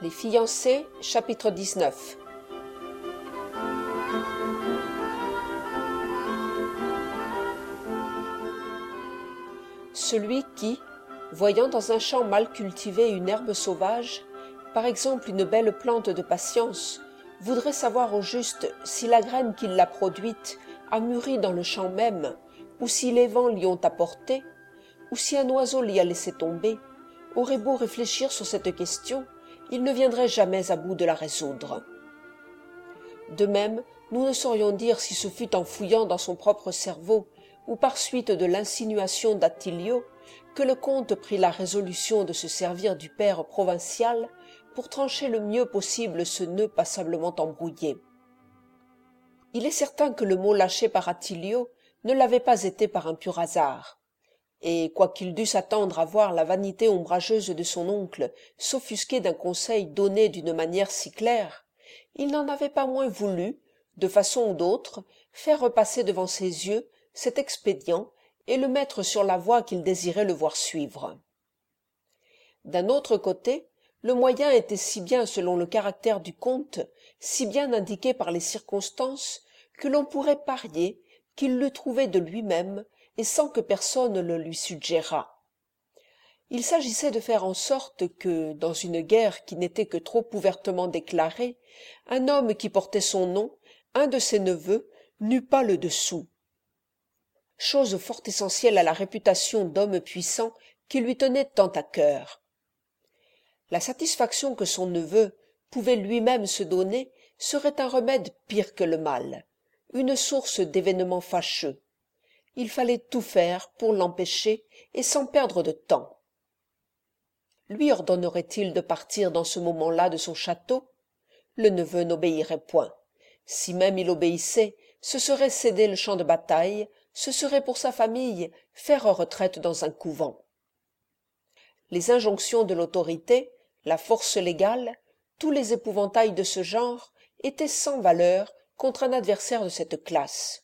Les fiancés, chapitre 19. Celui qui, voyant dans un champ mal cultivé une herbe sauvage, par exemple une belle plante de patience, voudrait savoir au juste si la graine qui l'a produite a mûri dans le champ même, ou si les vents l'y ont apporté, ou si un oiseau l'y a laissé tomber, aurait beau réfléchir sur cette question, il ne viendrait jamais à bout de la résoudre. De même, nous ne saurions dire si ce fut en fouillant dans son propre cerveau, ou par suite de l'insinuation d'Attilio, que le comte prit la résolution de se servir du père provincial pour trancher le mieux possible ce nœud passablement embrouillé. Il est certain que le mot lâché par Attilio ne l'avait pas été par un pur hasard, et quoiqu'il dût s'attendre à voir la vanité ombrageuse de son oncle s'offusquer d'un conseil donné d'une manière si claire, il n'en avait pas moins voulu, de façon ou d'autre, faire repasser devant ses yeux cet expédient et le mettre sur la voie qu'il désirait le voir suivre. D'un autre côté, le moyen était si bien selon le caractère du comte, si bien indiqué par les circonstances, que l'on pourrait parier qu'il l'eût trouvé de lui-même et sans que personne le lui suggérât. Il s'agissait de faire en sorte que, dans une guerre qui n'était que trop ouvertement déclarée, un homme qui portait son nom, un de ses neveux, n'eût pas le dessous. Chose fort essentielle à la réputation d'homme puissant qui lui tenait tant à cœur. La satisfaction que son neveu pouvait lui-même se donner serait un remède pire que le mal, une source d'événements fâcheux. Il fallait tout faire pour l'empêcher et sans perdre de temps. Lui ordonnerait-il de partir dans ce moment-là de son château? Le neveu n'obéirait point. Si même il obéissait, ce serait céder le champ de bataille, ce serait pour sa famille faire retraite dans un couvent. Les injonctions de l'autorité, la force légale, tous les épouvantails de ce genre étaient sans valeur contre un adversaire de cette classe.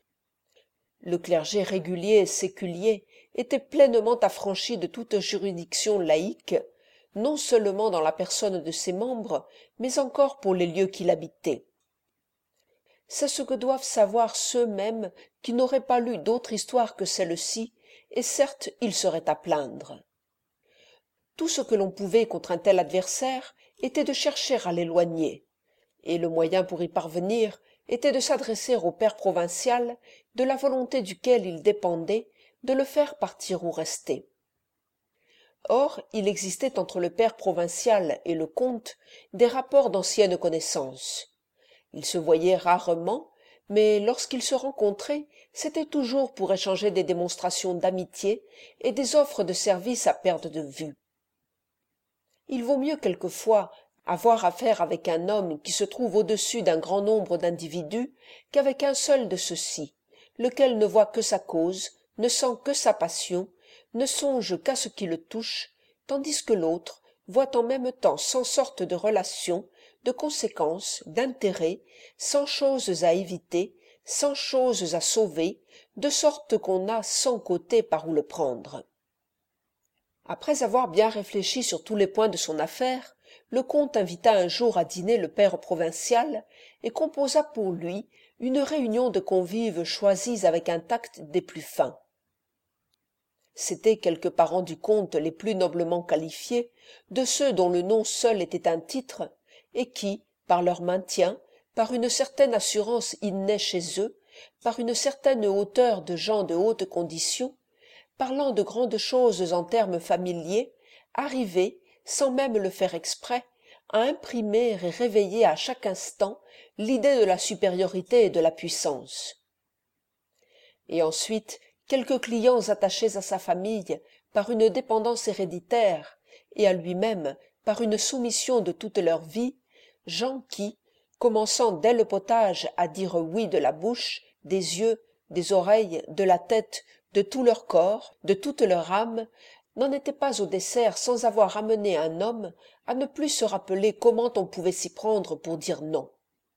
Le clergé régulier et séculier était pleinement affranchi de toute juridiction laïque, non seulement dans la personne de ses membres, mais encore pour les lieux qu'il habitait. C'est ce que doivent savoir ceux mêmes qui n'auraient pas lu d'autre histoire que celle-ci, et certes ils seraient à plaindre. Tout ce que l'on pouvait contre un tel adversaire était de chercher à l'éloigner, et le moyen pour y parvenir était de s'adresser au père provincial, de la volonté duquel il dépendait, de le faire partir ou rester. Or, il existait entre le père provincial et le comte des rapports d'ancienne connaissance. Ils se voyaient rarement, mais lorsqu'ils se rencontraient, c'était toujours pour échanger des démonstrations d'amitié et des offres de service à perte de vue. Il vaut mieux quelquefois avoir affaire avec un homme qui se trouve au-dessus d'un grand nombre d'individus qu'avec un seul de ceux-ci, lequel ne voit que sa cause, ne sent que sa passion, ne songe qu'à ce qui le touche, tandis que l'autre voit en même temps cent sortes de relations, de conséquences, d'intérêts, cent choses à éviter, cent choses à sauver, de sorte qu'on a cent côtés par où le prendre. Après avoir bien réfléchi sur tous les points de son affaire, le comte invita un jour à dîner le père provincial et composa pour lui une réunion de convives choisis avec un tact des plus fins. C'étaient quelques parents du comte les plus noblement qualifiés, de ceux dont le nom seul était un titre, et qui, par leur maintien, par une certaine assurance innée chez eux, par une certaine hauteur de gens de haute condition, parlant de grandes choses en termes familiers, arrivaient, sans même le faire exprès, à imprimer et réveiller à chaque instant l'idée de la supériorité et de la puissance. Et ensuite, quelques clients attachés à sa famille par une dépendance héréditaire, et à lui-même par une soumission de toute leur vie, gens qui, commençant dès le potage à dire oui de la bouche, des yeux, des oreilles, de la tête, de tout leur corps, de toute leur âme, n'en étaient pas au dessert sans avoir amené un homme à ne plus se rappeler comment on pouvait s'y prendre pour dire non.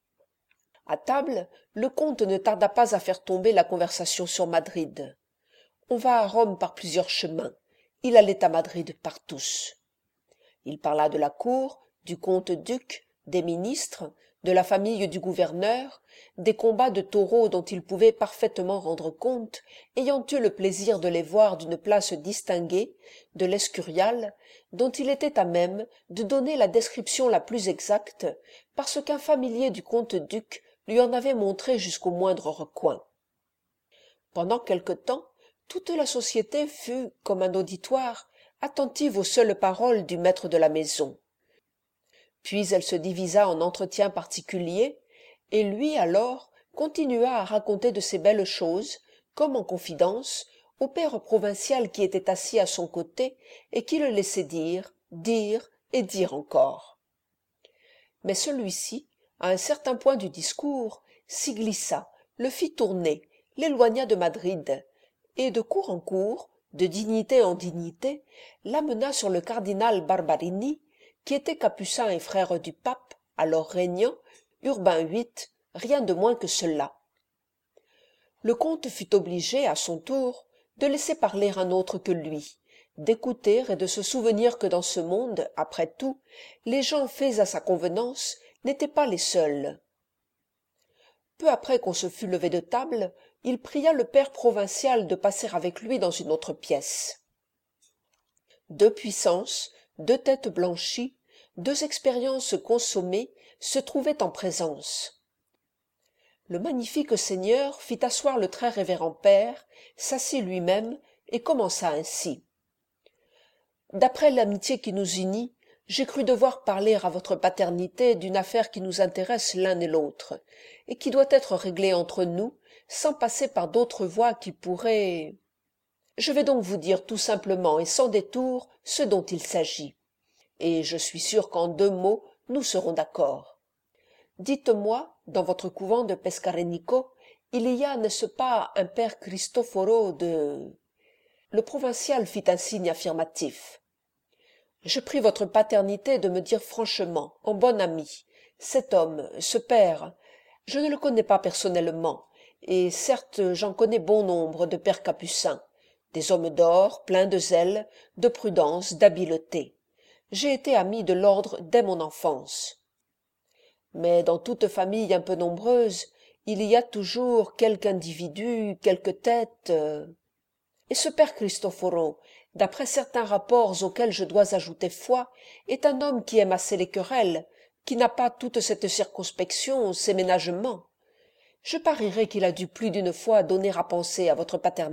À table, le comte ne tarda pas à faire tomber la conversation sur Madrid. On va à Rome par plusieurs chemins. Il allait à Madrid par tous. Il parla de la cour, du comte-duc, des ministres, de la famille du gouverneur, des combats de taureaux dont il pouvait parfaitement rendre compte, ayant eu le plaisir de les voir d'une place distinguée, de l'Escurial, dont il était à même de donner la description la plus exacte, parce qu'un familier du comte-duc lui en avait montré jusqu'au moindre recoin. Pendant quelque temps, toute la société fut, comme un auditoire, attentive aux seules paroles du maître de la maison. Puis elle se divisa en entretiens particuliers, et lui alors continua à raconter de ces belles choses, comme en confidence, au père provincial qui était assis à son côté et qui le laissait dire et dire encore. Mais celui-ci, à un certain point du discours, s'y glissa, le fit tourner, l'éloigna de Madrid, et de cour en cour, de dignité en dignité, l'amena sur le cardinal Barbarini, qui était capucin et frère du pape, alors régnant, Urbain VIII, rien de moins que cela. Le comte fut obligé, à son tour, de laisser parler un autre que lui, d'écouter et de se souvenir que dans ce monde, après tout, les gens faits à sa convenance n'étaient pas les seuls. Peu après qu'on se fut levé de table, il pria le père provincial de passer avec lui dans une autre pièce. Deux puissances, deux têtes blanchies, deux expériences consommées se trouvaient en présence. Le magnifique seigneur fit asseoir le très révérend père, s'assit lui-même et commença ainsi. « D'après l'amitié qui nous unit, j'ai cru devoir parler à votre paternité d'une affaire qui nous intéresse l'un et l'autre, et qui doit être réglée entre nous, sans passer par d'autres voies qui pourraient... Je vais donc vous dire tout simplement et sans détour ce dont il s'agit, et je suis sûr qu'en 2 mots nous serons d'accord. Dites-moi, dans votre couvent de Pescarenico, il y a, n'est-ce pas, un père Cristoforo de... » Le provincial fit un signe affirmatif. « Je prie votre paternité de me dire franchement, en bon ami, cet homme, ce père, je ne le connais pas personnellement, et certes j'en connais bon nombre de pères capucins, des hommes d'or, pleins de zèle, de prudence, d'habileté. J'ai été ami de l'ordre dès mon enfance. Mais dans toute famille un peu nombreuse, il y a toujours quelque individu, quelque tête... Et ce père Cristoforo, d'après certains rapports auxquels je dois ajouter foi, est un homme qui aime assez les querelles, qui n'a pas toute cette circonspection, ces ménagements. Je parierais qu'il a dû plus d'une fois donner à penser à votre paternité. »«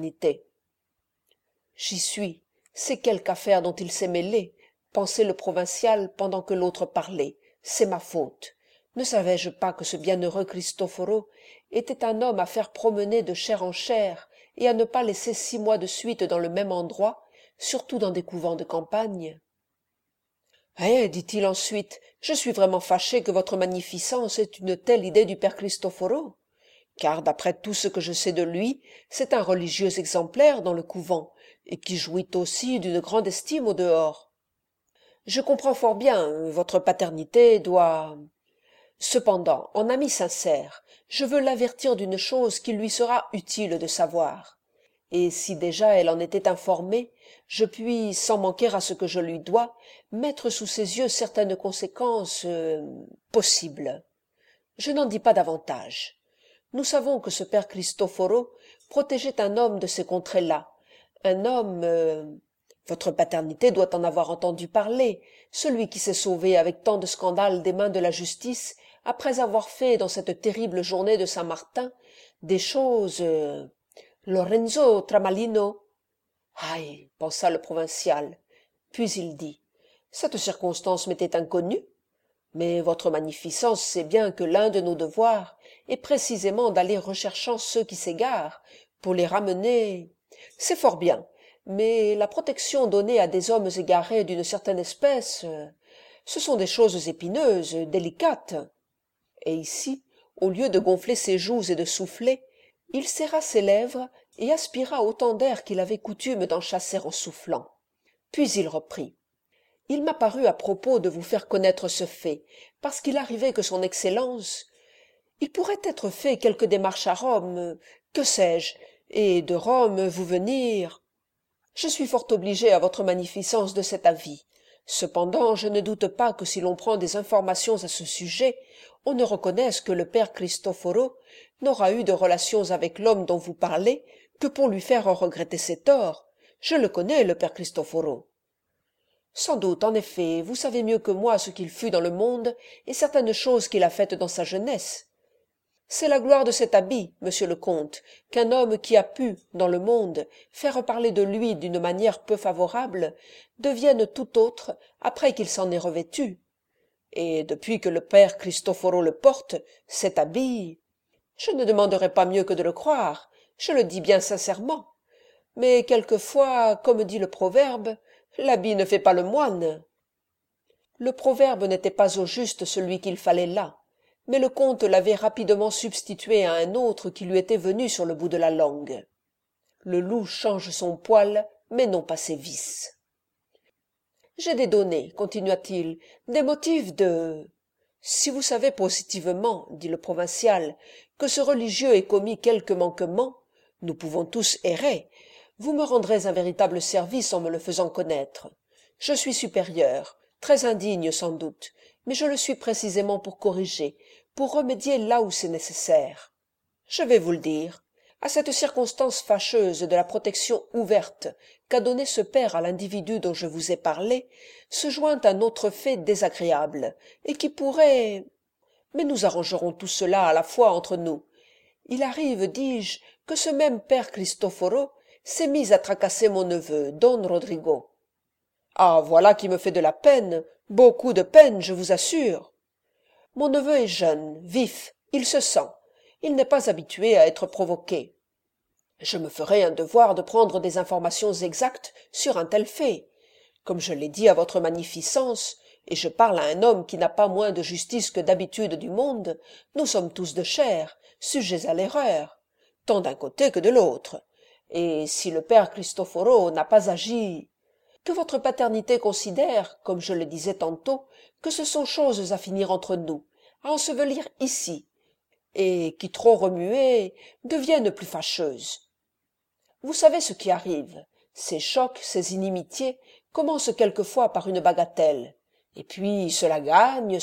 J'y suis, c'est quelque affaire dont il s'est mêlé, » pensait le provincial pendant que l'autre parlait. « C'est ma faute. Ne savais-je pas que ce bienheureux Cristoforo était un homme à faire promener de chair en chair et à ne pas laisser 6 mois de suite dans le même endroit, surtout dans des couvents de campagne. « Eh, dit-il ensuite, je suis vraiment fâché que votre magnificence ait une telle idée du père Cristoforo, car d'après tout ce que je sais de lui, c'est un religieux exemplaire dans le couvent, et qui jouit aussi d'une grande estime au dehors. Je comprends fort bien, votre paternité doit... Cependant, en ami sincère, je veux l'avertir d'une chose qu'il lui sera utile de savoir. Et si déjà elle en était informée, je puis, sans manquer à ce que je lui dois, mettre sous ses yeux certaines conséquences possibles. Je n'en dis pas davantage. Nous savons que ce père Cristoforo protégeait un homme de ces contrées-là, un homme... Votre paternité doit en avoir entendu parler, celui qui s'est sauvé avec tant de scandale des mains de la justice après avoir fait dans cette terrible journée de Saint-Martin des choses... Lorenzo Tramalino. Aïe, pensa le provincial. Puis il dit, cette circonstance m'était inconnue, mais votre magnificence sait bien que l'un de nos devoirs est précisément d'aller recherchant ceux qui s'égarent, pour les ramener. C'est fort bien, mais la protection donnée à des hommes égarés d'une certaine espèce, ce sont des choses épineuses, délicates. Et ici, au lieu de gonfler ses joues et de souffler, il serra ses lèvres et aspira autant d'air qu'il avait coutume d'en chasser en soufflant. Puis il reprit. « Il m'a paru à propos de vous faire connaître ce fait, parce qu'il arrivait que son Excellence... Il pourrait être fait quelque démarche à Rome, que sais-je, et de Rome vous venir... Je suis fort obligé à votre magnificence de cet avis. Cependant, je ne doute pas que si l'on prend des informations à ce sujet, on ne reconnaisse que le père Cristoforo n'aura eu de relations avec l'homme dont vous parlez que pour lui faire regretter ses torts. Je le connais, le père Cristoforo. Sans doute, en effet, vous savez mieux que moi ce qu'il fut dans le monde et certaines choses qu'il a faites dans sa jeunesse. C'est la gloire de cet habit, monsieur le comte, qu'un homme qui a pu, dans le monde, faire parler de lui d'une manière peu favorable, devienne tout autre après qu'il s'en est revêtu. Et depuis que le père Cristoforo le porte, cet habit, je ne demanderai pas mieux que de le croire, je le dis bien sincèrement. Mais quelquefois, comme dit le proverbe, l'habit ne fait pas le moine. Le proverbe n'était pas au juste celui qu'il fallait là, mais le comte l'avait rapidement substitué à un autre qui lui était venu sur le bout de la langue. Le loup change son poil, mais non pas ses vices. J'ai des données, continua-t-il, des motifs de... Si vous savez positivement, dit le provincial, que ce religieux ait commis quelque manquement, nous pouvons tous errer, vous me rendrez un véritable service en me le faisant connaître. Je suis supérieur, très indigne sans doute, mais je le suis précisément pour corriger, pour remédier là où c'est nécessaire. Je vais vous le dire. À cette circonstance fâcheuse de la protection ouverte qu'a donnée ce père à l'individu dont je vous ai parlé, se joint un autre fait désagréable, et qui pourrait... Mais nous arrangerons tout cela à la fois entre nous. Il arrive, dis-je, que ce même père Cristoforo s'est mis à tracasser mon neveu, Don Rodrigo. Ah, voilà qui me fait de la peine, beaucoup de peine, je vous assure. Mon neveu est jeune, vif, il se sent, il n'est pas habitué à être provoqué. Je me ferai un devoir de prendre des informations exactes sur un tel fait. Comme je l'ai dit à votre magnificence, et je parle à un homme qui n'a pas moins de justice que d'habitude du monde, nous sommes tous de chair, sujets à l'erreur, tant d'un côté que de l'autre. Et si le père Cristoforo n'a pas agi... Que votre paternité considère, comme je le disais tantôt, que ce sont choses à finir entre nous, à ensevelir ici, et qui trop remuées deviennent plus fâcheuses. Vous savez ce qui arrive, ces chocs, ces inimitiés commencent quelquefois par une bagatelle, et puis cela gagne.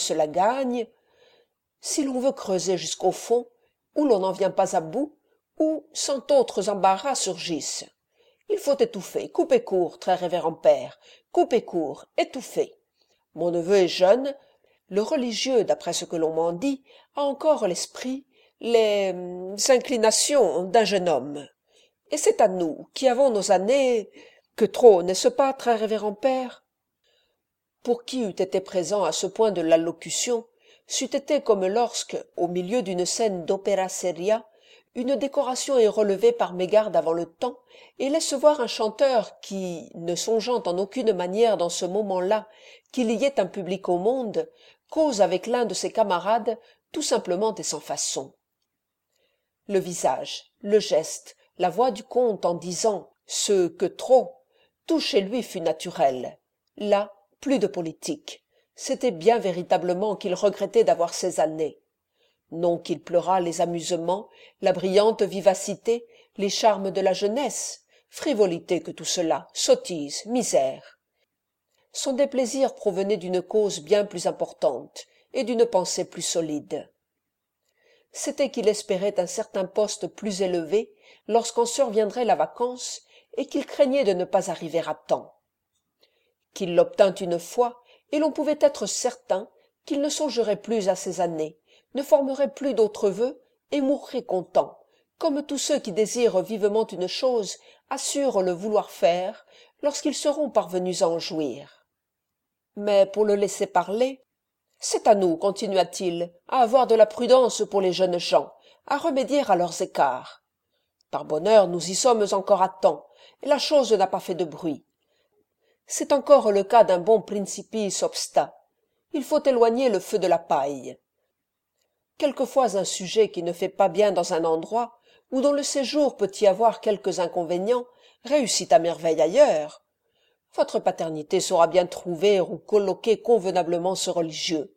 Si l'on veut creuser jusqu'au fond, ou l'on n'en vient pas à bout, ou cent autres embarras surgissent. Il faut étouffer, couper court, très révérend père, couper court, étouffer. Mon neveu est jeune, le religieux, d'après ce que l'on m'en dit, a encore l'esprit, les inclinations d'un jeune homme. Et c'est à nous, qui avons nos années, que trop, n'est-ce pas, très révérend père? Pour qui eût été présent à ce point de l'allocution, c'eût été comme lorsque, au milieu d'une scène d'opéra seria, une décoration est relevée par mégarde avant le temps et laisse voir un chanteur qui, ne songeant en aucune manière dans ce moment-là qu'il y ait un public au monde, cause avec l'un de ses camarades tout simplement et sans façon. Le visage, le geste, la voix du comte en disant « ce que trop », tout chez lui fut naturel. Là, plus de politique. C'était bien véritablement qu'il regrettait d'avoir ces années. Non qu'il pleurât les amusements, la brillante vivacité, les charmes de la jeunesse, frivolité que tout cela, sottise, misère. Son déplaisir provenait d'une cause bien plus importante et d'une pensée plus solide. C'était qu'il espérait un certain poste plus élevé lorsqu'en surviendrait la vacance et qu'il craignait de ne pas arriver à temps. Qu'il l'obtint une fois, et l'on pouvait être certain qu'il ne songerait plus à ces années, ne formerait plus d'autres vœux et mourrait content, comme tous ceux qui désirent vivement une chose assurent le vouloir faire lorsqu'ils seront parvenus à en jouir. Mais pour le laisser parler, c'est à nous, continua-t-il, à avoir de la prudence pour les jeunes gens, à remédier à leurs écarts. Par bonheur, nous y sommes encore à temps, et la chose n'a pas fait de bruit. C'est encore le cas d'un bon principiis obsta. Il faut éloigner le feu de la paille. Quelquefois un sujet qui ne fait pas bien dans un endroit, ou dont le séjour peut y avoir quelques inconvénients, réussit à merveille ailleurs. Votre paternité saura bien trouver ou colloquer convenablement ce religieux.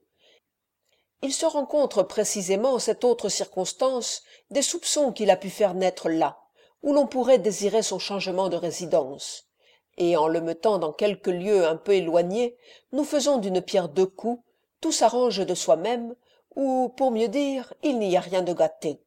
Il se rencontre précisément cette autre circonstance des soupçons qu'il a pu faire naître là, où l'on pourrait désirer son changement de résidence. et en le mettant dans quelque lieu un peu éloigné, nous faisons d'une pierre deux coups, tout s'arrange de soi-même, ou, pour mieux dire, il n'y a rien de gâté.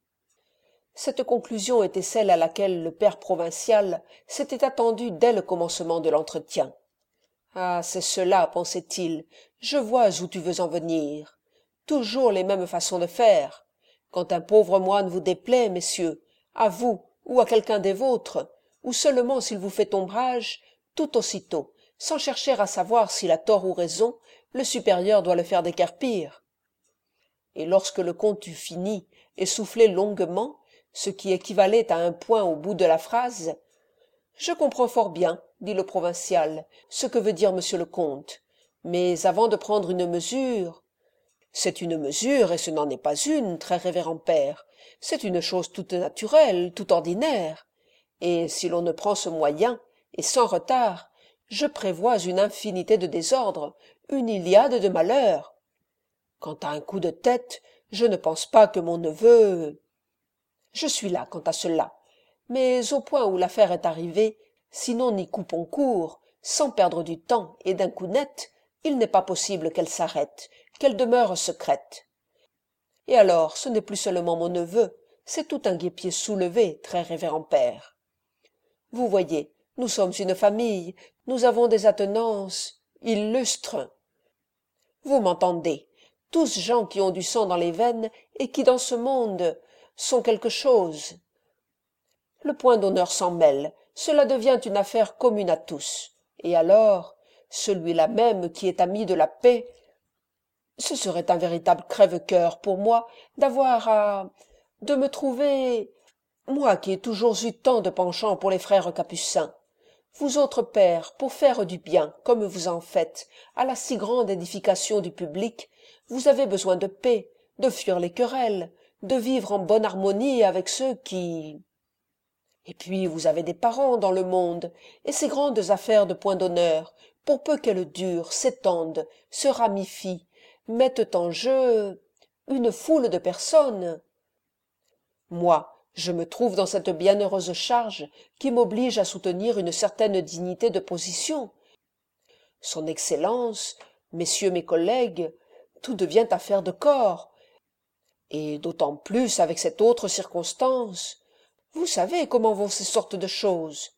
Cette conclusion était celle à laquelle le père provincial s'était attendu dès le commencement de l'entretien. « Ah, c'est cela, pensait-il, je vois où tu veux en venir. Toujours les mêmes façons de faire. Quand un pauvre moine vous déplaît, messieurs, à vous ou à quelqu'un des vôtres, ou seulement s'il vous fait ombrage, tout aussitôt, sans chercher à savoir s'il a tort ou raison, le supérieur doit le faire déguerpir. » Et lorsque le comte eut fini et soufflé longuement, ce qui équivalait à un point au bout de la phrase, « Je comprends fort bien, dit le provincial, ce que veut dire monsieur le comte, mais avant de prendre une mesure… » « C'est une mesure, et ce n'en est pas une, très révérend père, c'est une chose toute naturelle, toute ordinaire, et si l'on ne prend ce moyen, et sans retard, je prévois une infinité de désordres, une Iliade de malheurs. Quant à un coup de tête, je ne pense pas que mon neveu… Je suis là quant à cela, mais au point où l'affaire est arrivée, si nous n'y coupons court, sans perdre du temps et d'un coup net, il n'est pas possible qu'elle s'arrête, qu'elle demeure secrète. Et alors, ce n'est plus seulement mon neveu, c'est tout un guêpier soulevé, très révérend père. Vous voyez, nous sommes une famille, nous avons des attenances illustres. Vous m'entendez, tous gens qui ont du sang dans les veines et qui, dans ce monde, sont quelque chose. Le point d'honneur s'en mêle, cela devient une affaire commune à tous. Et alors, celui-là même qui est ami de la paix, ce serait un véritable crève-cœur pour moi de me trouver, moi qui ai toujours eu tant de penchant pour les frères capucins, vous autres pères, pour faire du bien, comme vous en faites, à la si grande édification du public, vous avez besoin de paix, de fuir les querelles, de vivre en bonne harmonie avec ceux qui… Et puis vous avez des parents dans le monde, et ces grandes affaires de point d'honneur, pour peu qu'elles durent, s'étendent, se ramifient, mettent en jeu une foule de personnes. Moi, je me trouve dans cette bienheureuse charge qui m'oblige à soutenir une certaine dignité de position. Son Excellence, messieurs mes collègues, tout devient affaire de corps, et d'autant plus avec cette autre circonstance. Vous savez comment vont ces sortes de choses.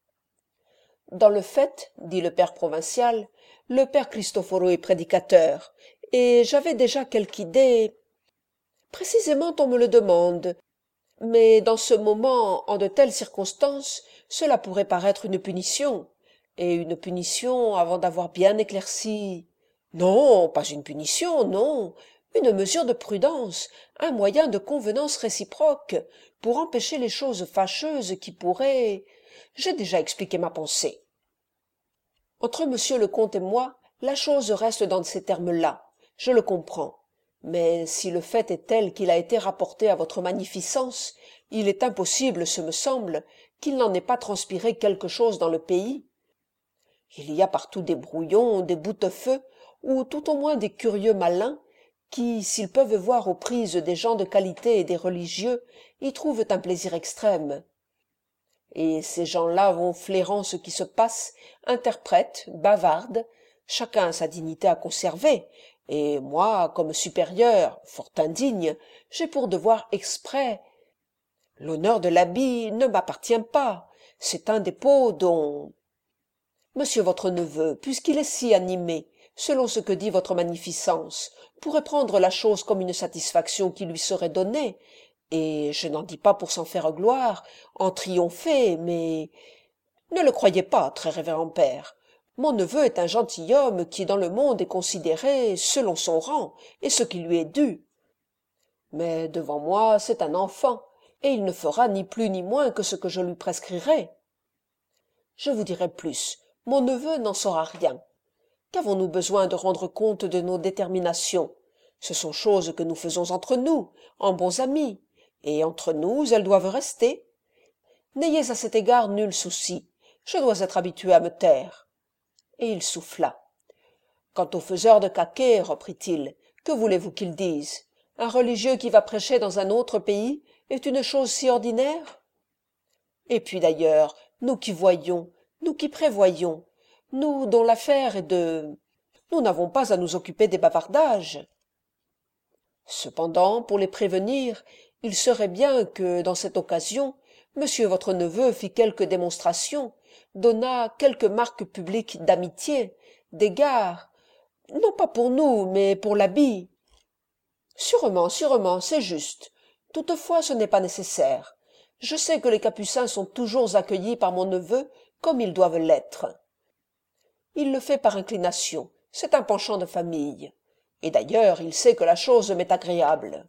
Dans le fait, dit le père provincial, le père Cristoforo est prédicateur, et j'avais déjà quelque idée. Précisément on me le demande, mais dans ce moment, en de telles circonstances, cela pourrait paraître une punition, et une punition avant d'avoir bien éclairci. Non, pas une punition, non, une mesure de prudence, un moyen de convenance réciproque, pour empêcher les choses fâcheuses qui pourraient… J'ai déjà expliqué ma pensée. Entre monsieur le comte et moi, la chose reste dans ces termes-là, je le comprends. Mais si le fait est tel qu'il a été rapporté à votre magnificence, il est impossible, ce me semble, qu'il n'en ait pas transpiré quelque chose dans le pays. Il y a partout des brouillons, des boutefeux, ou tout au moins des curieux malins, qui, s'ils peuvent voir aux prises des gens de qualité et des religieux, y trouvent un plaisir extrême. Et ces gens-là vont flairant ce qui se passe, interprètent, bavardent, chacun a sa dignité à conserver, et moi, comme supérieur, fort indigne, j'ai pour devoir exprès. L'honneur de l'habit ne m'appartient pas, c'est un dépôt dont… Monsieur votre neveu, puisqu'il est si animé, selon ce que dit votre magnificence, pourrait prendre la chose comme une satisfaction qui lui serait donnée, et je n'en dis pas pour s'en faire gloire, en triompher, mais… Ne le croyez pas, très révérend père. Mon neveu est un gentilhomme qui dans le monde est considéré selon son rang et ce qui lui est dû. Mais devant moi, c'est un enfant, et il ne fera ni plus ni moins que ce que je lui prescrirai. Je vous dirai plus, mon neveu n'en saura rien. Qu'avons-nous besoin de rendre compte de nos déterminations? Ce sont choses que nous faisons entre nous, en bons amis, et entre nous elles doivent rester. N'ayez à cet égard nul souci, je dois être habitué à me taire. Et il souffla. Quant aux faiseurs de caquet, reprit-il, que voulez-vous qu'ils disent? Un religieux qui va prêcher dans un autre pays est une chose si ordinaire? Et puis d'ailleurs, nous qui voyons, Nous qui prévoyons, nous dont l'affaire est de... Nous n'avons pas à nous occuper des bavardages. Cependant, pour les prévenir, il serait bien que, dans cette occasion, monsieur votre neveu fît quelque démonstration, donnât quelques marques publiques d'amitié, d'égard, non pas pour nous, mais pour l'habit. Sûrement, sûrement, c'est juste. Toutefois, ce n'est pas nécessaire. Je sais que les capucins sont toujours accueillis par mon neveu comme ils doivent l'être. Il le fait par inclination, c'est un penchant de famille. Et d'ailleurs, il sait que la chose m'est agréable.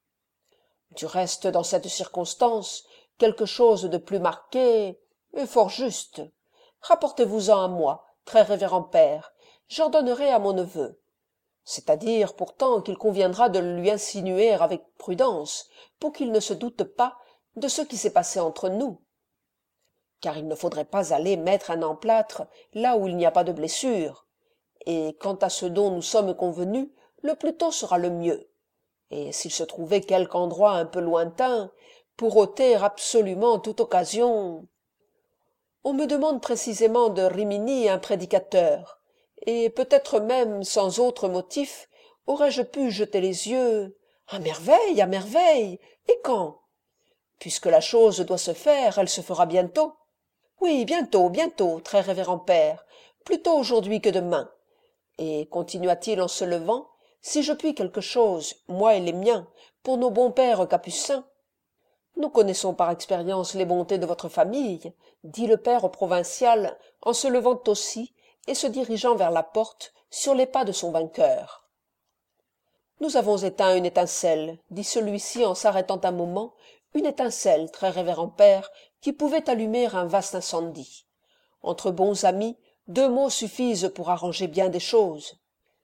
Du reste, dans cette circonstance, quelque chose de plus marqué est fort juste. Rapportez-vous-en à moi, très révérend père, j'en donnerai à mon neveu. C'est-à-dire pourtant qu'il conviendra de le lui insinuer avec prudence, pour qu'il ne se doute pas de ce qui s'est passé entre nous. Car il ne faudrait pas aller mettre un emplâtre là où il n'y a pas de blessure. Et quant à ce dont nous sommes convenus, le plus tôt sera le mieux. Et s'il se trouvait quelque endroit un peu lointain, pour ôter absolument toute occasion... On me demande précisément de Rimini un prédicateur, et peut-être même, sans autre motif, aurais-je pu jeter les yeux... À merveille, à merveille. Et quand? Puisque la chose doit se faire, elle se fera bientôt. Oui, bientôt, bientôt, très révérend père, plutôt aujourd'hui que demain. Et continua-t-il en se levant, si je puis quelque chose, moi et les miens, pour nos bons pères capucins. Nous connaissons par expérience les bontés de votre famille, dit le père provincial en se levant aussi et se dirigeant vers la porte sur les pas de son vainqueur. Nous avons éteint une étincelle, dit celui-ci en s'arrêtant un moment, une étincelle, très révérend père, qui pouvait allumer un vaste incendie. Entre bons amis, 2 mots suffisent pour arranger bien des choses.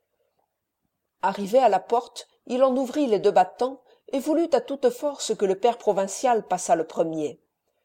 Arrivé à la porte, il en ouvrit les 2 battants et voulut à toute force que le père provincial passât le premier.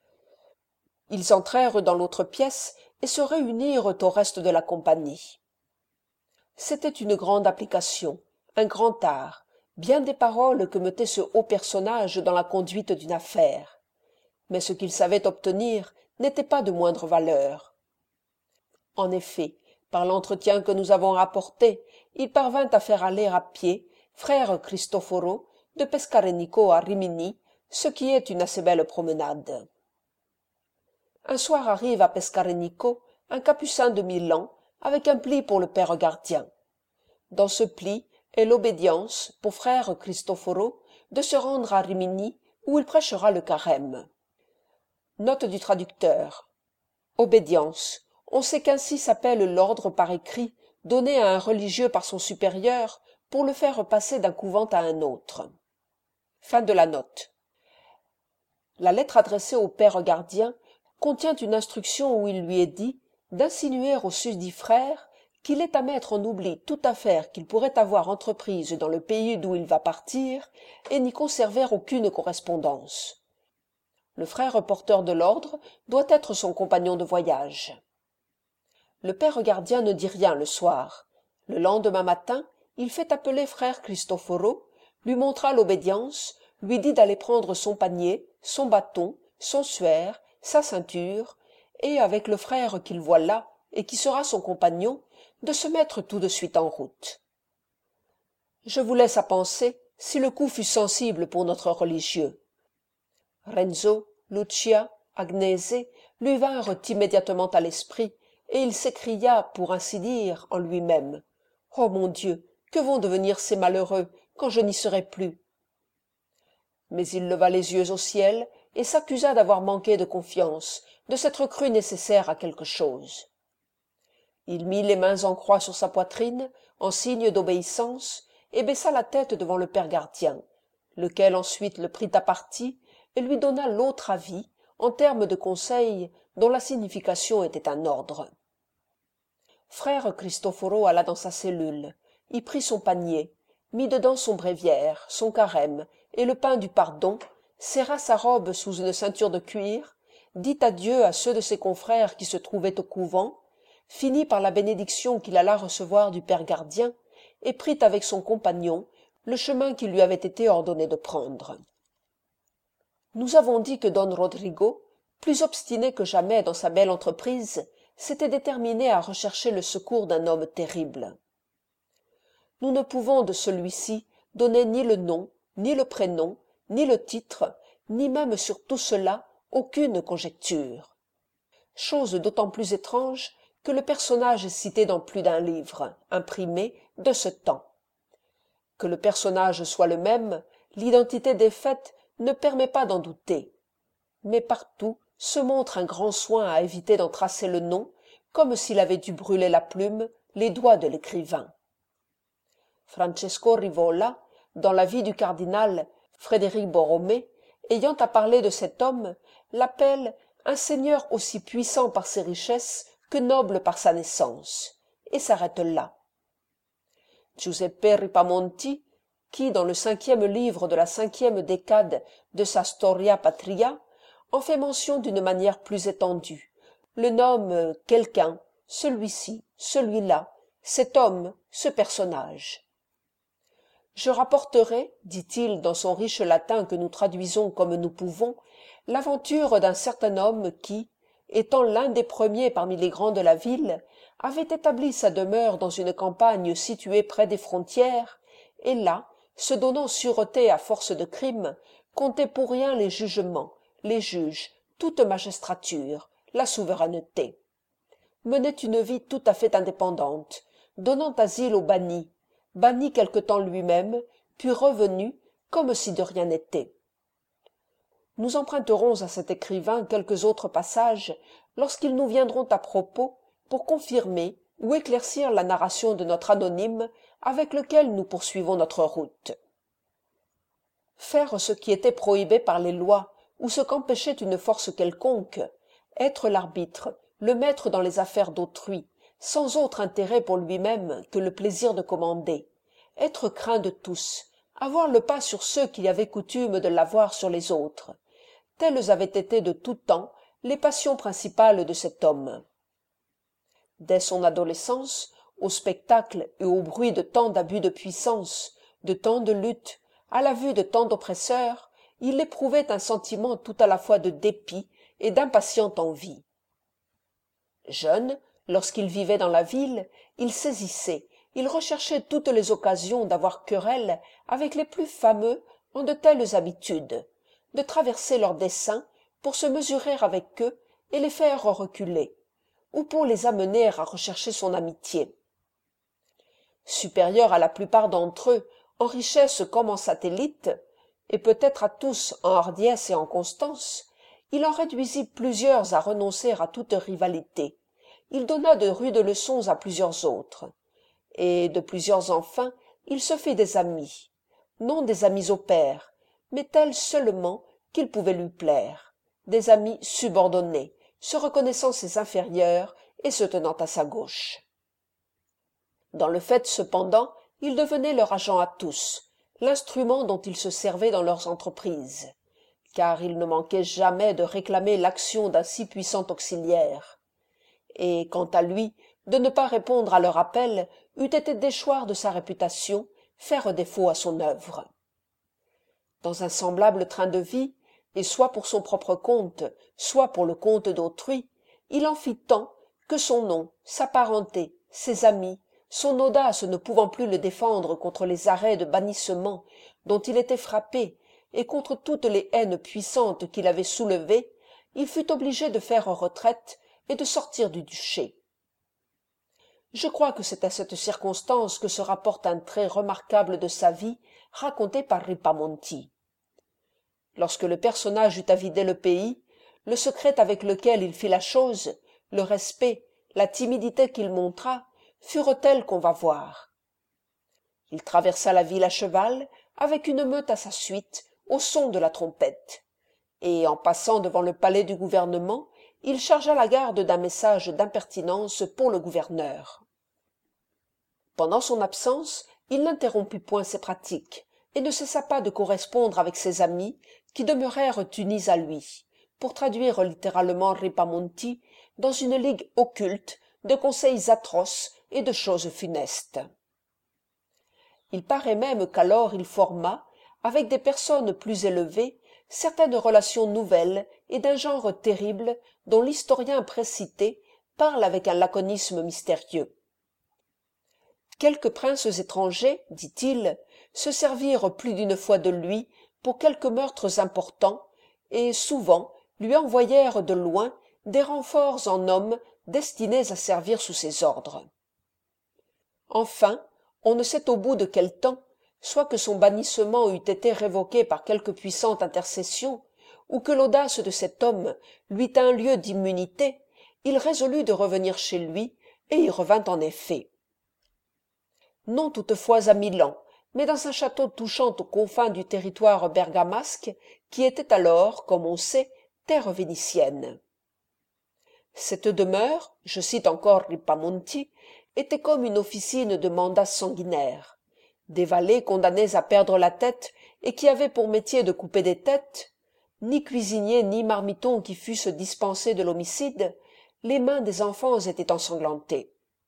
Ils entrèrent dans l'autre pièce et se réunirent au reste de la compagnie. C'était une grande application, un grand art, bien des paroles que mettait ce haut personnage dans la conduite d'une affaire. Mais ce qu'il savait obtenir n'était pas de moindre valeur. En effet, par l'entretien que nous avons rapporté, il parvint à faire aller à pied frère Cristoforo de Pescarenico à Rimini, ce qui est une assez belle promenade. Un soir arrive à Pescarenico un capucin de Milan avec un pli pour le père gardien. Dans ce pli est l'obédience pour frère Cristoforo de se rendre à Rimini où il prêchera le carême. Note du traducteur. Obédience. On sait qu'ainsi s'appelle l'ordre par écrit donné à un religieux par son supérieur pour le faire passer d'un couvent à un autre. Fin de la note. La lettre adressée au père gardien contient une instruction où il lui est dit d'insinuer au susdit frère qu'il est à mettre en oubli toute affaire qu'il pourrait avoir entreprise dans le pays d'où il va partir et n'y conserver aucune correspondance. Le frère porteur de l'ordre doit être son compagnon de voyage. Le père gardien ne dit rien le soir. Le lendemain matin, il fait appeler frère Cristoforo, lui montra l'obédience, lui dit d'aller prendre son panier, son bâton, son suaire, sa ceinture, et avec le frère qu'il voit là, et qui sera son compagnon, de se mettre tout de suite en route. Je vous laisse à penser si le coup fut sensible pour notre religieux. Renzo, Lucia, Agnese lui vinrent immédiatement à l'esprit, et il s'écria, pour ainsi dire, en lui-même. « Oh mon Dieu, que vont devenir ces malheureux quand je n'y serai plus ?» Mais il leva les yeux au ciel et s'accusa d'avoir manqué de confiance, de s'être cru nécessaire à quelque chose. Il mit les mains en croix sur sa poitrine, en signe d'obéissance, et baissa la tête devant le père gardien, lequel ensuite le prit à partie et lui donna l'autre avis, en termes de conseil dont la signification était un ordre. Frère Cristoforo alla dans sa cellule, y prit son panier, mit dedans son bréviaire, son carême et le pain du pardon, serra sa robe sous une ceinture de cuir, dit adieu à ceux de ses confrères qui se trouvaient au couvent, finit par la bénédiction qu'il alla recevoir du père gardien, et prit avec son compagnon le chemin qu'il lui avait été ordonné de prendre. Nous avons dit que don Rodrigo, plus obstiné que jamais dans sa belle entreprise, s'était déterminé à rechercher le secours d'un homme terrible. Nous ne pouvons de celui-ci donner ni le nom, ni le prénom, ni le titre, ni même sur tout cela aucune conjecture. Chose d'autant plus étrange que le personnage est cité dans plus d'un livre, imprimé, de ce temps. Que le personnage soit le même, l'identité des faits ne permet pas d'en douter. Mais partout se montre un grand soin à éviter d'en tracer le nom, comme s'il avait dû brûler la plume, les doigts de l'écrivain. Francesco Rivolla, dans la vie du cardinal Frédéric Borromée, ayant à parler de cet homme, l'appelle un seigneur aussi puissant par ses richesses que noble par sa naissance, et s'arrête là. Giuseppe Ripamonti, qui, dans le 5e livre de la 5e décade de sa Storia Patria, en fait mention d'une manière plus étendue, le nomme quelqu'un, celui-ci, celui-là, cet homme, ce personnage. Je rapporterai, dit-il dans son riche latin que nous traduisons comme nous pouvons, l'aventure d'un certain homme qui, étant l'un des premiers parmi les grands de la ville, avait établi sa demeure dans une campagne située près des frontières, et là, se donnant sûreté à force de crime, comptait pour rien les jugements, les juges, toute magistrature, la souveraineté. Menait une vie tout à fait indépendante, donnant asile aux bannis, banni quelque temps lui-même, puis revenu, comme si de rien n'était. Nous emprunterons à cet écrivain quelques autres passages lorsqu'ils nous viendront à propos pour confirmer ou éclaircir la narration de notre anonyme avec lequel nous poursuivons notre route. Faire ce qui était prohibé par les lois ou ce qu'empêchait une force quelconque, être l'arbitre, le maître dans les affaires d'autrui, sans autre intérêt pour lui-même que le plaisir de commander, être craint de tous, avoir le pas sur ceux qui avaient coutume de l'avoir sur les autres, telles avaient été de tout temps les passions principales de cet homme. Dès son adolescence, au spectacle et au bruit de tant d'abus de puissance, de tant de luttes, à la vue de tant d'oppresseurs, il éprouvait un sentiment tout à la fois de dépit et d'impatiente envie. Jeune, lorsqu'il vivait dans la ville, il saisissait, il recherchait toutes les occasions d'avoir querelle avec les plus fameux en de telles habitudes, de traverser leurs desseins pour se mesurer avec eux et les faire reculer, ou pour les amener à rechercher son amitié. Supérieur à la plupart d'entre eux, en richesse comme en satellite, et peut-être à tous en hardiesse et en constance, il en réduisit plusieurs à renoncer à toute rivalité. Il donna de rudes leçons à plusieurs autres. Et de plusieurs enfin, il se fit des amis. Non des amis au pair, mais tels seulement qu'ils pouvaient lui plaire. Des amis subordonnés, se reconnaissant ses inférieurs et se tenant à sa gauche. Dans le fait, cependant, il devenait leur agent à tous, l'instrument dont ils se servaient dans leurs entreprises, car il ne manquait jamais de réclamer l'action d'un si puissant auxiliaire. Et, quant à lui, de ne pas répondre à leur appel eût été déchoir de sa réputation, faire défaut à son œuvre. Dans un semblable train de vie, et soit pour son propre compte, soit pour le compte d'autrui, il en fit tant que son nom, sa parenté, ses amis, son audace ne pouvant plus le défendre contre les arrêts de bannissement dont il était frappé et contre toutes les haines puissantes qu'il avait soulevées, il fut obligé de faire retraite et de sortir du duché. Je crois que c'est à cette circonstance que se rapporte un trait remarquable de sa vie raconté par Ripamonti. Lorsque le personnage eut à vider le pays, le secret avec lequel il fit la chose, le respect, la timidité qu'il montra, furent tels qu'on va voir. Il traversa la ville à cheval, avec une meute à sa suite, au son de la trompette, et, en passant devant le palais du gouvernement, il chargea la garde d'un message d'impertinence pour le gouverneur. Pendant son absence, il n'interrompit point ses pratiques, et ne cessa pas de correspondre avec ses amis, qui demeurèrent unis à lui, pour traduire littéralement Ripamonti, dans une ligue occulte de conseils atroces et de choses funestes. Il paraît même qu'alors il forma, avec des personnes plus élevées, certaines relations nouvelles et d'un genre terrible dont l'historien précité parle avec un laconisme mystérieux. Quelques princes étrangers, dit-il, se servirent plus d'une fois de lui pour quelques meurtres importants, et souvent lui envoyèrent de loin des renforts en hommes destinés à servir sous ses ordres. Enfin, on ne sait au bout de quel temps, soit que son bannissement eût été révoqué par quelque puissante intercession, ou que l'audace de cet homme lui tint lieu d'immunité, il résolut de revenir chez lui, et y revint en effet. Non toutefois à Milan, mais dans un château touchant aux confins du territoire bergamasque, qui était alors, comme on sait, terre vénitienne. Cette demeure, je cite encore Ripamonti, était comme une officine de mandats sanguinaires. Des valets condamnés à perdre la tête et qui avaient pour métier de couper des têtes, ni cuisiniers ni marmitons qui fussent dispensés de l'homicide, les mains des enfants étaient ensanglantées.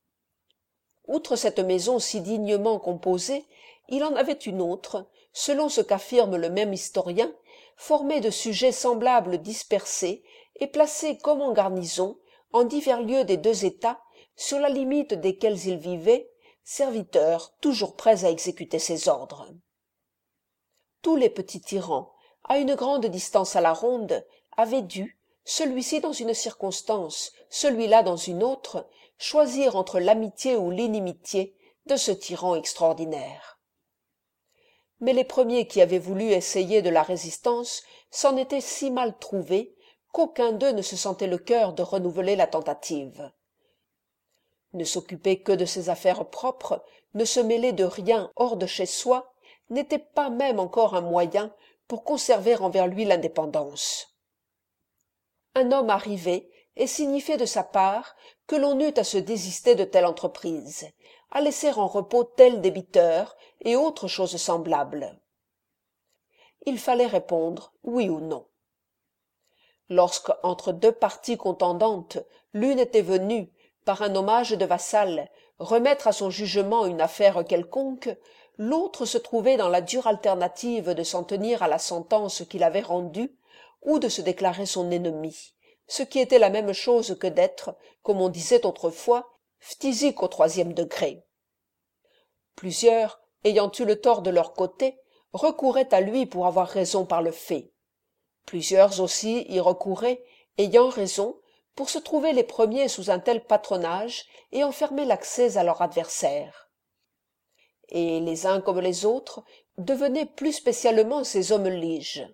Outre cette maison si dignement composée, il en avait une autre, selon ce qu'affirme le même historien, formée de sujets semblables dispersés et placés comme en garnison, en divers lieux des deux États, sur la limite desquels ils vivaient, serviteurs toujours prêts à exécuter ses ordres. Tous les petits tyrans, à une grande distance à la ronde, avaient dû, celui-ci dans une circonstance, celui-là dans une autre, choisir entre l'amitié ou l'inimitié de ce tyran extraordinaire. Mais les premiers qui avaient voulu essayer de la résistance s'en étaient si mal trouvés qu'aucun d'eux ne se sentait le cœur de renouveler la tentative. Ne s'occuper que de ses affaires propres, ne se mêler de rien hors de chez soi, n'était pas même encore un moyen pour conserver envers lui l'indépendance. Un homme arrivait et signifiait de sa part que l'on eût à se désister de telle entreprise, à laisser en repos tel débiteur et autres choses semblables. Il fallait répondre oui ou non. Lorsque, entre deux parties contendantes, l'une était venue, par un hommage de vassal, remettre à son jugement une affaire quelconque, l'autre se trouvait dans la dure alternative de s'en tenir à la sentence qu'il avait rendue ou de se déclarer son ennemi, ce qui était la même chose que d'être, comme on disait autrefois, phthisique au 3e degré. Plusieurs, ayant eu le tort de leur côté, recouraient à lui pour avoir raison par le fait. Plusieurs aussi y recouraient, ayant raison, pour se trouver les premiers sous un tel patronage et en fermer l'accès à leur adversaire. Et les uns comme les autres devenaient plus spécialement ces hommes liges.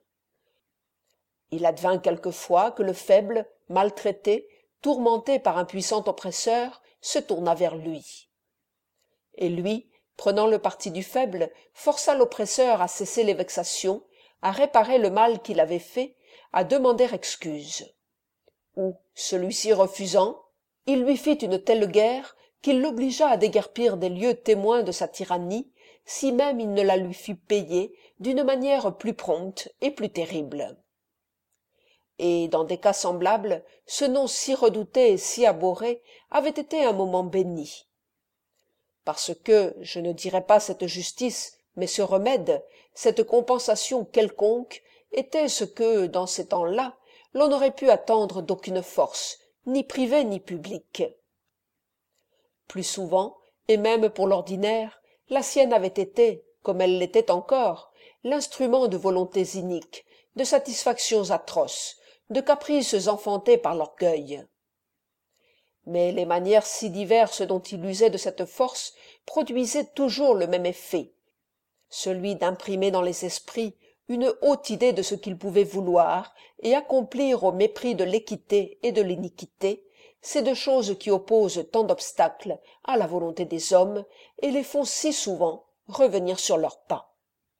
Il advint quelquefois que le faible, maltraité, tourmenté par un puissant oppresseur, se tourna vers lui. Et lui, prenant le parti du faible, força l'oppresseur à cesser les vexations, à réparer le mal qu'il avait fait, à demander excuse. Ou, celui-ci refusant, il lui fit une telle guerre qu'il l'obligea à déguerpir des lieux témoins de sa tyrannie, si même il ne la lui fut payée d'une manière plus prompte et plus terrible. Et, dans des cas semblables, ce nom si redouté et si abhorré avait été un moment béni. Parce que, je ne dirais pas cette justice, mais ce remède, cette compensation quelconque, était ce que, dans ces temps-là, l'on n'aurait pu attendre d'aucune force, ni privée ni publique. Plus souvent, et même pour l'ordinaire, la sienne avait été, comme elle l'était encore, l'instrument de volontés iniques, de satisfactions atroces, de caprices enfantés par l'orgueil. Mais les manières si diverses dont il usait de cette force produisaient toujours le même effet, celui d'imprimer dans les esprits une haute idée de ce qu'il pouvait vouloir et accomplir au mépris de l'équité et de l'iniquité, ces deux choses qui opposent tant d'obstacles à la volonté des hommes et les font si souvent revenir sur leurs pas.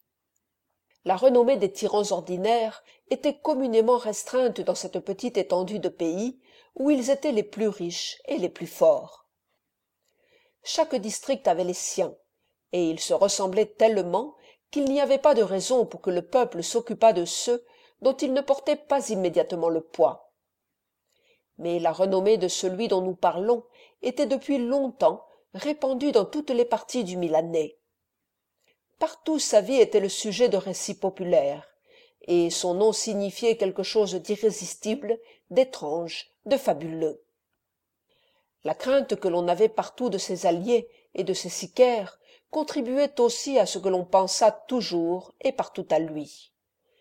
La renommée des tyrans ordinaires était communément restreinte dans cette petite étendue de pays où ils étaient les plus riches et les plus forts. Chaque district avait les siens, et ils se ressemblaient tellement qu'il n'y avait pas de raison pour que le peuple s'occupât de ceux dont il ne portait pas immédiatement le poids. Mais la renommée de celui dont nous parlons était depuis longtemps répandue dans toutes les parties du Milanais. Partout sa vie était le sujet de récits populaires, et son nom signifiait quelque chose d'irrésistible, d'étrange, de fabuleux. La crainte que l'on avait partout de ses alliés et de ses sicaires contribuait aussi à ce que l'on pensât toujours et partout à lui.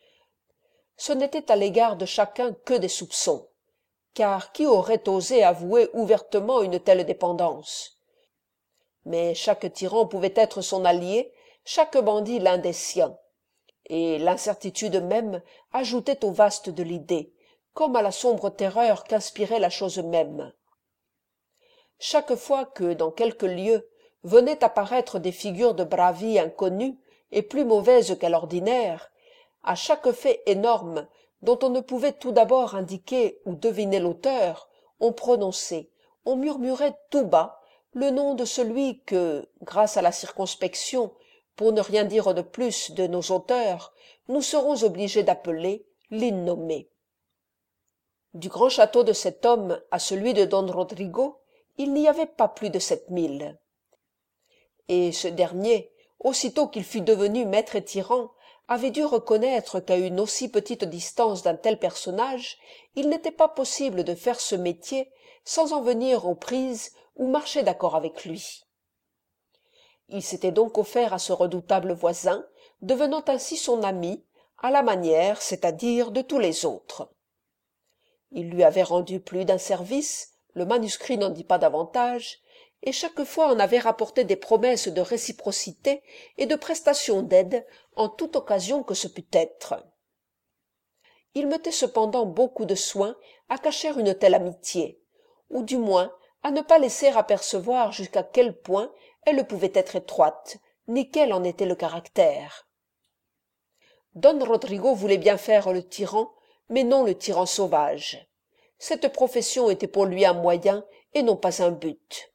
Ce n'était à l'égard de chacun que des soupçons, car qui aurait osé avouer ouvertement une telle dépendance? Mais chaque tyran pouvait être son allié, chaque bandit l'un des siens, et l'incertitude même ajoutait au vaste de l'idée, comme à la sombre terreur qu'inspirait la chose même. Chaque fois que, dans quelque lieu, venaient apparaître des figures de bravi inconnues et plus mauvaises qu'à l'ordinaire, à chaque fait énorme dont on ne pouvait tout d'abord indiquer ou deviner l'auteur, on prononçait, on murmurait tout bas le nom de celui que, grâce à la circonspection, pour ne rien dire de plus de nos auteurs, nous serons obligés d'appeler l'innommé. Du grand château de cet homme à celui de Don Rodrigo, il n'y avait pas plus de 7000. Et ce dernier, aussitôt qu'il fut devenu maître et tyran, avait dû reconnaître qu'à une aussi petite distance d'un tel personnage, il n'était pas possible de faire ce métier sans en venir aux prises ou marcher d'accord avec lui. Il s'était donc offert à ce redoutable voisin, devenant ainsi son ami, à la manière, c'est-à-dire de tous les autres. Il lui avait rendu plus d'un service, le manuscrit n'en dit pas davantage, et chaque fois en avait rapporté des promesses de réciprocité et de prestation d'aide en toute occasion que ce pût être. Il mettait cependant beaucoup de soin à cacher une telle amitié, ou du moins à ne pas laisser apercevoir jusqu'à quel point elle pouvait être étroite, ni quel en était le caractère. Don Rodrigo voulait bien faire le tyran, mais non le tyran sauvage. Cette profession était pour lui un moyen et non pas un but.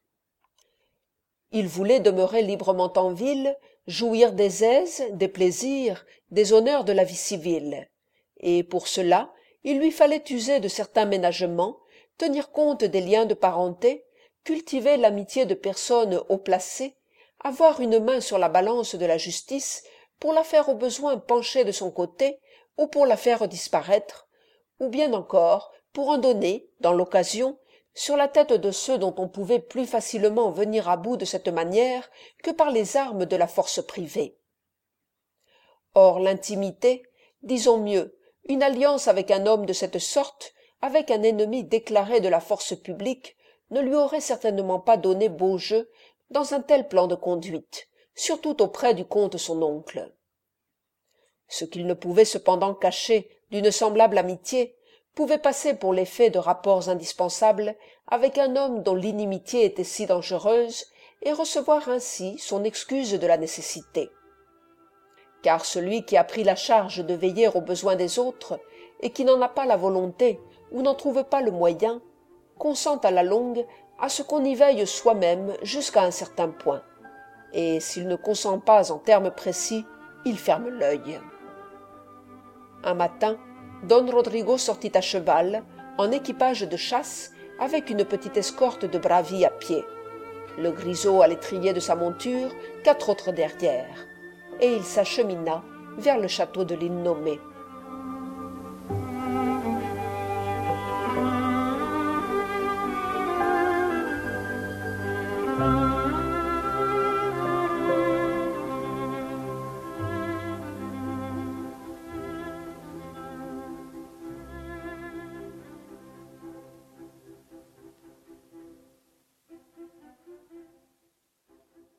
Il voulait demeurer librement en ville, jouir des aises, des plaisirs, des honneurs de la vie civile, et pour cela il lui fallait user de certains ménagements, tenir compte des liens de parenté, cultiver l'amitié de personnes haut placées, avoir une main sur la balance de la justice pour la faire au besoin pencher de son côté ou pour la faire disparaître, ou bien encore pour en donner, dans l'occasion, sur la tête de ceux dont on pouvait plus facilement venir à bout de cette manière que par les armes de la force privée. Or l'intimité, disons mieux, une alliance avec un homme de cette sorte, avec un ennemi déclaré de la force publique, ne lui aurait certainement pas donné beau jeu dans un tel plan de conduite, surtout auprès du comte son oncle. Ce qu'il ne pouvait cependant cacher d'une semblable amitié pouvait passer pour l'effet de rapports indispensables avec un homme dont l'inimitié était si dangereuse et recevoir ainsi son excuse de la nécessité. Car celui qui a pris la charge de veiller aux besoins des autres et qui n'en a pas la volonté ou n'en trouve pas le moyen, consent à la longue à ce qu'on y veille soi-même jusqu'à un certain point, et s'il ne consent pas en termes précis, il ferme l'œil. Un matin, Don Rodrigo sortit à cheval, en équipage de chasse, avec une petite escorte de bravi à pied. Le grisot à l'étrier de sa monture, 4 autres derrière, et il s'achemina vers le château de l'innommé.